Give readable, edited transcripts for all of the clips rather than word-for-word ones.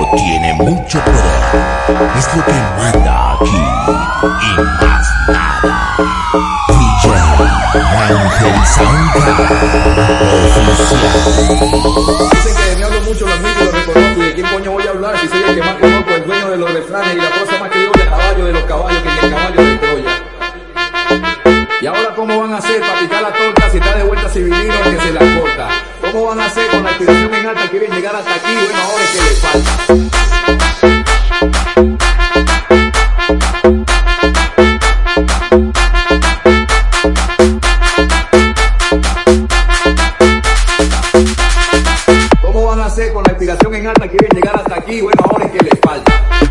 tiene mucho poder, es lo que manda aquí y más nada. DJ Ángel Soundcloud oficial. Dicen que de mí hablo mucho, lo admito, lo reconozco. ¿Y de quién coño voy a hablar? Si soy el que más conozco, el dueño de los refranes y la cosa más criolla, caballo de los caballos, que ni el caballo de Troya. Y ahora, ¿cómo van a hacer para picar la torta si está de vuelta civilino el que se la corta? ¿Cómo van a hacer con la aspiración en alta? Quieren llegar hasta aquí, bueno, ahora es que les falta. ¿Cómo van a hacer con la inspiración en alta? Quieren llegar hasta aquí, bueno, ahora es que les falta.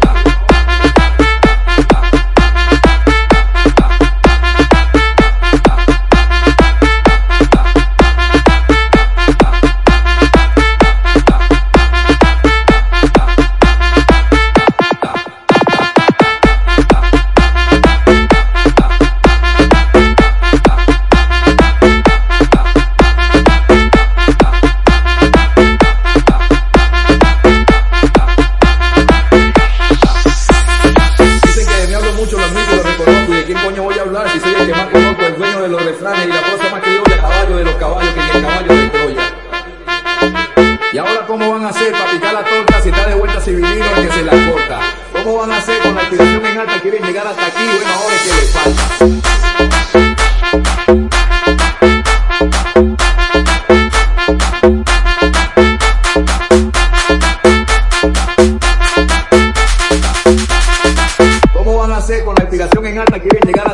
Si soy el que más conozco, el dueño de los refranes y la cosa más criolla, caballo de los caballos, que ni el caballo de Troya. Y ahora, ¿cómo van a hacer para picar la torta si está de vuelta civilino el que se la corta? ¿Cómo van a hacer con la aspiración en alta? Quieren llegar hasta aquí, bueno, ahora es que les falta. ¿Cómo van a hacer con la aspiración en alta? Quieren llegar